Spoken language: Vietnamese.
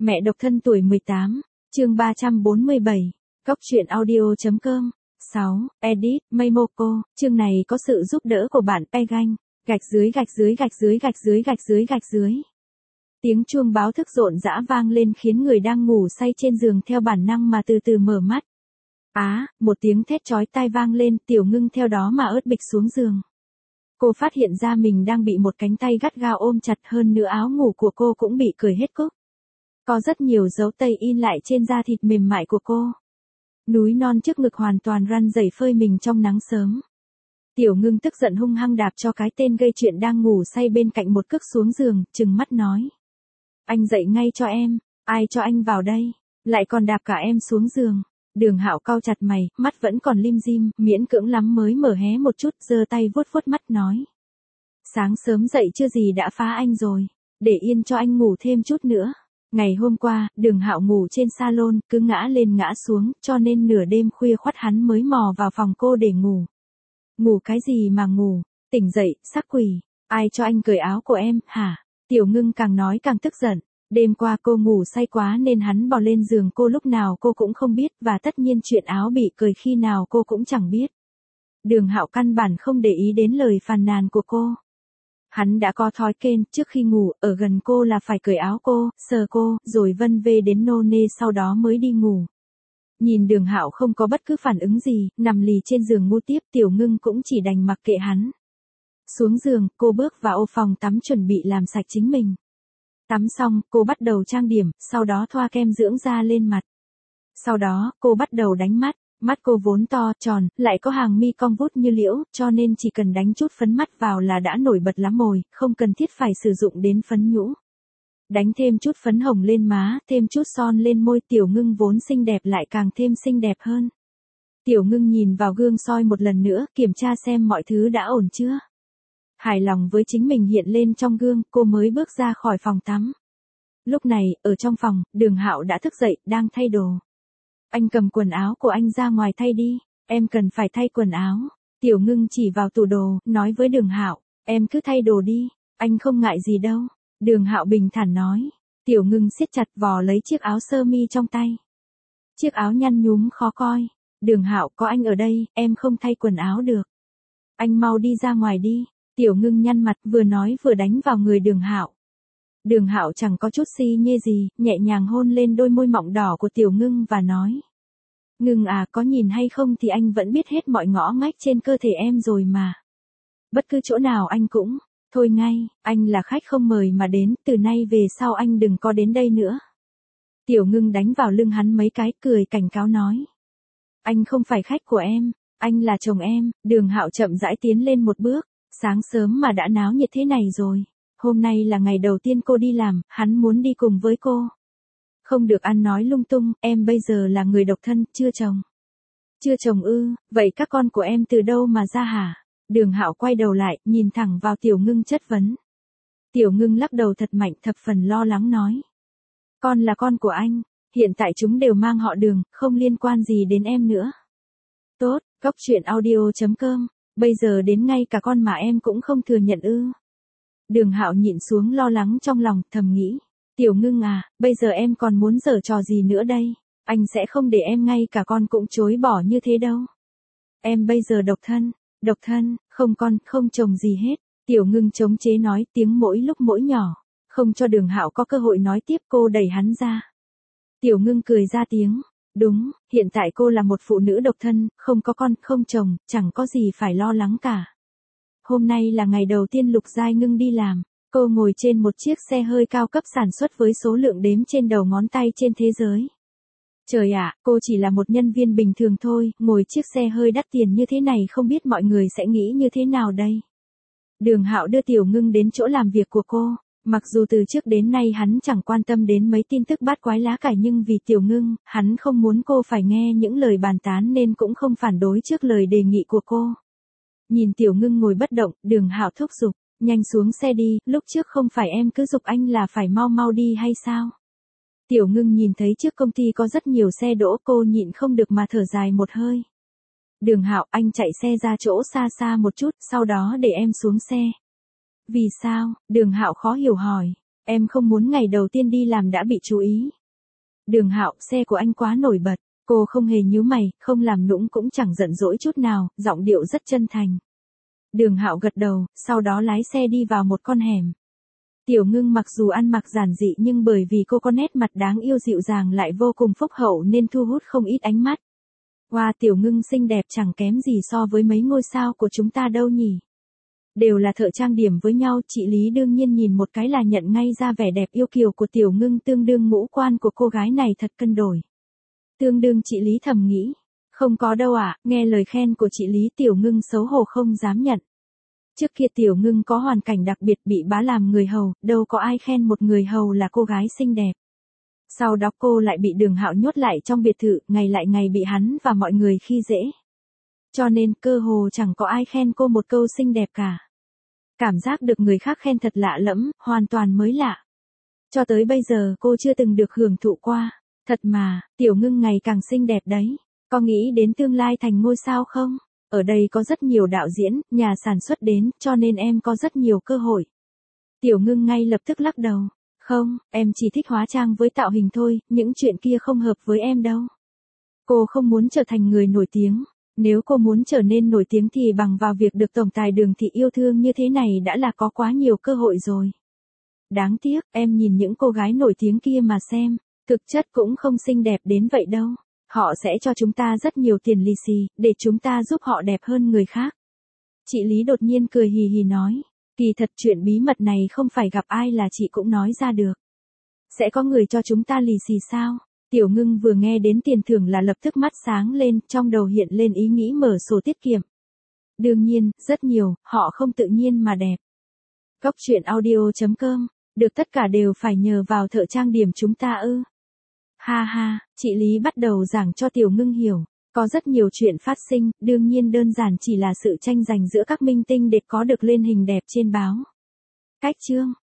Mẹ độc thân tuổi 18, chương 347, Cóc truyện audio.com. 6. Edit, Meimoko, chương này có sự giúp đỡ của bạn Pegang, _______. Tiếng chuông báo thức rộn rã vang lên khiến người đang ngủ say trên giường theo bản năng mà từ từ mở mắt. Một tiếng thét chói tai vang lên, Tiểu Ngưng theo đó mà ớt bịch xuống giường. Cô phát hiện ra mình đang bị một cánh tay gắt gao ôm chặt, hơn nữa áo ngủ của cô cũng bị cởi hết cúc. Có rất nhiều dấu tây in lại trên da thịt mềm mại của cô. Núi non trước ngực hoàn toàn run rẩy phơi mình trong nắng sớm. Tiểu Ngưng tức giận hung hăng đạp cho cái tên gây chuyện đang ngủ say bên cạnh một cước xuống giường, trừng mắt nói. Anh dậy ngay cho em, ai cho anh vào đây, lại còn đạp cả em xuống giường. Đường Hạo cau chặt mày, mắt vẫn còn lim dim, miễn cưỡng lắm mới mở hé một chút, giơ tay vuốt vuốt mắt nói. Sáng sớm dậy chưa gì đã phá anh rồi, để yên cho anh ngủ thêm chút nữa. Ngày hôm qua, Đường Hạo ngủ trên salon, cứ ngã lên ngã xuống, cho nên nửa đêm khuya khoắt hắn mới mò vào phòng cô để ngủ. Ngủ cái gì mà ngủ, tỉnh dậy, sắc quỷ, ai cho anh cởi áo của em, hả? Tiểu Ngưng càng nói càng tức giận. Đêm qua cô ngủ say quá nên hắn bò lên giường cô lúc nào cô cũng không biết, và tất nhiên chuyện áo bị cởi khi nào cô cũng chẳng biết. Đường Hạo căn bản không để ý đến lời phàn nàn của cô. Hắn đã có thói quen, trước khi ngủ, ở gần cô là phải cởi áo cô, sờ cô, rồi vân vê đến nô nê sau đó mới đi ngủ. Nhìn Đường Hạo không có bất cứ phản ứng gì, nằm lì trên giường ngu tiếp, Tiểu Ngưng cũng chỉ đành mặc kệ hắn. Xuống giường, cô bước vào ô phòng tắm chuẩn bị làm sạch chính mình. Tắm xong, cô bắt đầu trang điểm, sau đó thoa kem dưỡng da lên mặt. Sau đó, cô bắt đầu đánh mắt. Mắt cô vốn to, tròn, lại có hàng mi cong vút như liễu, cho nên chỉ cần đánh chút phấn mắt vào là đã nổi bật lắm rồi, không cần thiết phải sử dụng đến phấn nhũ. Đánh thêm chút phấn hồng lên má, thêm chút son lên môi, Tiểu Ngưng vốn xinh đẹp lại càng thêm xinh đẹp hơn. Tiểu Ngưng nhìn vào gương soi một lần nữa, kiểm tra xem mọi thứ đã ổn chưa. Hài lòng với chính mình hiện lên trong gương, cô mới bước ra khỏi phòng tắm. Lúc này, ở trong phòng, Đường Hạo đã thức dậy, đang thay đồ. Anh cầm quần áo của anh ra ngoài thay đi, em cần phải thay quần áo. Tiểu Ngưng chỉ vào tủ đồ, nói với Đường Hạo, em cứ thay đồ đi, anh không ngại gì đâu. Đường Hạo bình thản nói. Tiểu Ngưng siết chặt vò lấy chiếc áo sơ mi trong tay. Chiếc áo nhăn nhúm khó coi. Đường Hạo, có anh ở đây, em không thay quần áo được. Anh mau đi ra ngoài đi. Tiểu Ngưng nhăn mặt, vừa nói vừa đánh vào người Đường Hạo. Đường Hạo chẳng có chút si nhê gì, nhẹ nhàng hôn lên đôi môi mọng đỏ của Tiểu Ngưng và nói. Ngưng à, có nhìn hay không thì anh vẫn biết hết mọi ngõ ngách trên cơ thể em rồi mà. Bất cứ chỗ nào anh cũng, thôi ngay, anh là khách không mời mà đến, từ nay về sau anh đừng có đến đây nữa. Tiểu Ngưng đánh vào lưng hắn mấy cái, cười cảnh cáo nói. Anh không phải khách của em, anh là chồng em. Đường Hạo chậm rãi tiến lên một bước, sáng sớm mà đã náo nhiệt thế này rồi. Hôm nay là ngày đầu tiên cô đi làm, hắn muốn đi cùng với cô. Không được ăn nói lung tung, em bây giờ là người độc thân, chưa chồng. Chưa chồng ư, vậy các con của em từ đâu mà ra hả? Đường Hạo quay đầu lại, nhìn thẳng vào Tiểu Ngưng chất vấn. Tiểu Ngưng lắc đầu thật mạnh, thập phần lo lắng nói. Con là con của anh, hiện tại chúng đều mang họ Đường, không liên quan gì đến em nữa. Tốt, Cóc truyện audio.com, bây giờ đến ngay cả con mà em cũng không thừa nhận ư? Đường Hạo nhịn xuống lo lắng trong lòng, thầm nghĩ. Tiểu Ngưng à, bây giờ em còn muốn giở trò gì nữa đây? Anh sẽ không để em ngay cả con cũng chối bỏ như thế đâu. Em bây giờ độc thân, không con, không chồng gì hết. Tiểu Ngưng chống chế nói, tiếng mỗi lúc mỗi nhỏ. Không cho Đường Hạo có cơ hội nói tiếp, cô đẩy hắn ra. Tiểu Ngưng cười ra tiếng. Đúng, hiện tại cô là một phụ nữ độc thân, không có con, không chồng, chẳng có gì phải lo lắng cả. Hôm nay là ngày đầu tiên Lục Giai Ngưng đi làm. Cô ngồi trên một chiếc xe hơi cao cấp sản xuất với số lượng đếm trên đầu ngón tay trên thế giới. Trời ạ, cô chỉ là một nhân viên bình thường thôi, ngồi chiếc xe hơi đắt tiền như thế này không biết mọi người sẽ nghĩ như thế nào đây. Đường Hạo đưa Tiểu Ngưng đến chỗ làm việc của cô. Mặc dù từ trước đến nay hắn chẳng quan tâm đến mấy tin tức bát quái lá cải, nhưng vì Tiểu Ngưng, hắn không muốn cô phải nghe những lời bàn tán nên cũng không phản đối trước lời đề nghị của cô. Nhìn Tiểu Ngưng ngồi bất động, Đường Hạo thúc giục. Nhanh xuống xe đi, lúc trước không phải em cứ giục anh là phải mau mau đi hay sao? Tiểu Ngưng nhìn thấy trước công ty có rất nhiều xe đỗ, cô nhịn không được mà thở dài một hơi. Đường Hạo, anh chạy xe ra chỗ xa xa một chút, sau đó để em xuống xe. Vì sao? Đường Hạo khó hiểu hỏi. Em không muốn ngày đầu tiên đi làm đã bị chú ý. Đường Hạo, xe của anh quá nổi bật. Cô không hề nhíu mày, không làm nũng cũng chẳng giận dỗi chút nào, giọng điệu rất chân thành. Đường Hạo gật đầu, sau đó lái xe đi vào một con hẻm. Tiểu Ngưng mặc dù ăn mặc giản dị nhưng bởi vì cô có nét mặt đáng yêu dịu dàng lại vô cùng phúc hậu nên thu hút không ít ánh mắt. Wow, Tiểu Ngưng xinh đẹp chẳng kém gì so với mấy ngôi sao của chúng ta đâu nhỉ. Đều là thợ trang điểm với nhau, chị Lý đương nhiên nhìn một cái là nhận ngay ra vẻ đẹp yêu kiều của Tiểu Ngưng, tương đương ngũ quan của cô gái này thật cân đổi. Tương đương, chị Lý thầm nghĩ. Không có đâu ạ, nghe lời khen của chị Lý Tiểu Ngưng xấu hổ không dám nhận. Trước kia Tiểu Ngưng có hoàn cảnh đặc biệt bị bá làm người hầu, đâu có ai khen một người hầu là cô gái xinh đẹp. Sau đó cô lại bị Đường Hạo nhốt lại trong biệt thự, ngày lại ngày bị hắn và mọi người khi dễ. Cho nên cơ hồ chẳng có ai khen cô một câu xinh đẹp cả. Cảm giác được người khác khen thật lạ lẫm, hoàn toàn mới lạ. Cho tới bây giờ cô chưa từng được hưởng thụ qua. Thật mà, Tiểu Ngưng ngày càng xinh đẹp đấy. Có nghĩ đến tương lai thành ngôi sao không? Ở đây có rất nhiều đạo diễn, nhà sản xuất đến, cho nên em có rất nhiều cơ hội. Tiểu Ngưng ngay lập tức lắc đầu. Không, em chỉ thích hóa trang với tạo hình thôi, những chuyện kia không hợp với em đâu. Cô không muốn trở thành người nổi tiếng. Nếu cô muốn trở nên nổi tiếng thì bằng vào việc được tổng tài Đường Thị yêu thương như thế này đã là có quá nhiều cơ hội rồi. Đáng tiếc, em nhìn những cô gái nổi tiếng kia mà xem, thực chất cũng không xinh đẹp đến vậy đâu. Họ sẽ cho chúng ta rất nhiều tiền lì xì, để chúng ta giúp họ đẹp hơn người khác. Chị Lý đột nhiên cười hì hì nói, kỳ thật chuyện bí mật này không phải gặp ai là chị cũng nói ra được. Sẽ có người cho chúng ta lì xì sao? Tiểu Ngưng vừa nghe đến tiền thưởng là lập tức mắt sáng lên, trong đầu hiện lên ý nghĩ mở sổ tiết kiệm. Đương nhiên, rất nhiều, họ không tự nhiên mà đẹp. Góc truyện audio.com, được tất cả đều phải nhờ vào thợ trang điểm chúng ta ư. Ha ha, chị Lý bắt đầu giảng cho Tiểu Ngưng hiểu. Có rất nhiều chuyện phát sinh, đương nhiên đơn giản chỉ là sự tranh giành giữa các minh tinh để có được lên hình đẹp trên báo. Cách chương